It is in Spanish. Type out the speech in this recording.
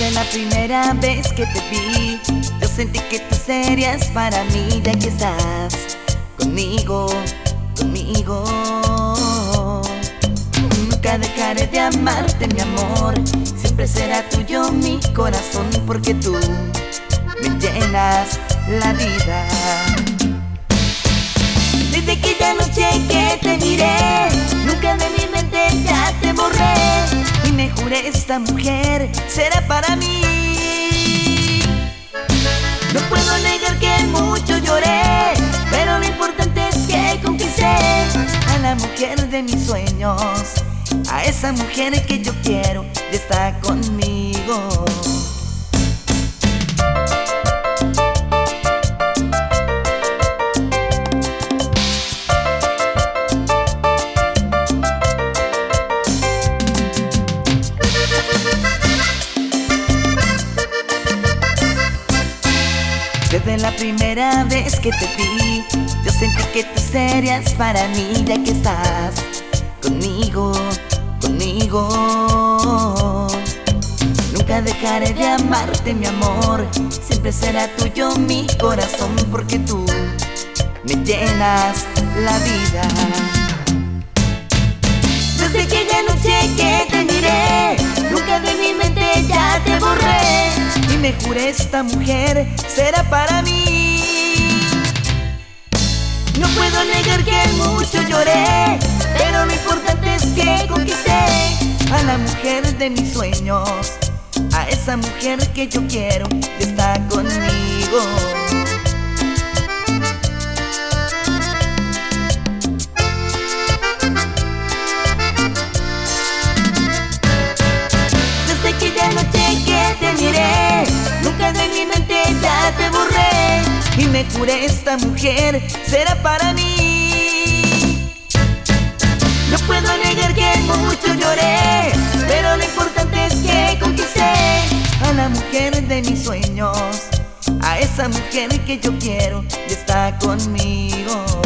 Desde la primera vez que te vi, yo sentí que tú serías para mí, ya que estás conmigo, conmigo. Nunca dejaré de amarte, mi amor. Siempre será tuyo mi corazón, porque tú me llenas la vida. Desde aquella noche que te miré, nunca de mi mente ya te borré. Y me juré, esta mujer será para mí. No puedo negar que mucho lloré, pero lo importante es que conquisté a la mujer de mis sueños, a esa mujer que yo quiero y está conmigo. Desde la primera vez que te vi, yo sentí que tú serías para mí, ya que estás conmigo, conmigo. Nunca dejaré de amarte, mi amor. Siempre será tuyo mi corazón, porque tú me llenas la vida. Desde aquella noche que te miré, nunca de mi mente ya te borré. Y me juré, esta mujer será para mí. No puedo negar que mucho lloré, pero lo importante es que conquisté a la mujer de mis sueños, a esa mujer que yo quiero y está conmigo. Desde aquella noche que te miré, nunca de mi mente ya te borré. Y me juré, esta mujer será para mí. No puedo negar que mucho lloré, pero lo importante es que conquisté a la mujer de mis sueños, a esa mujer que yo quiero y está conmigo.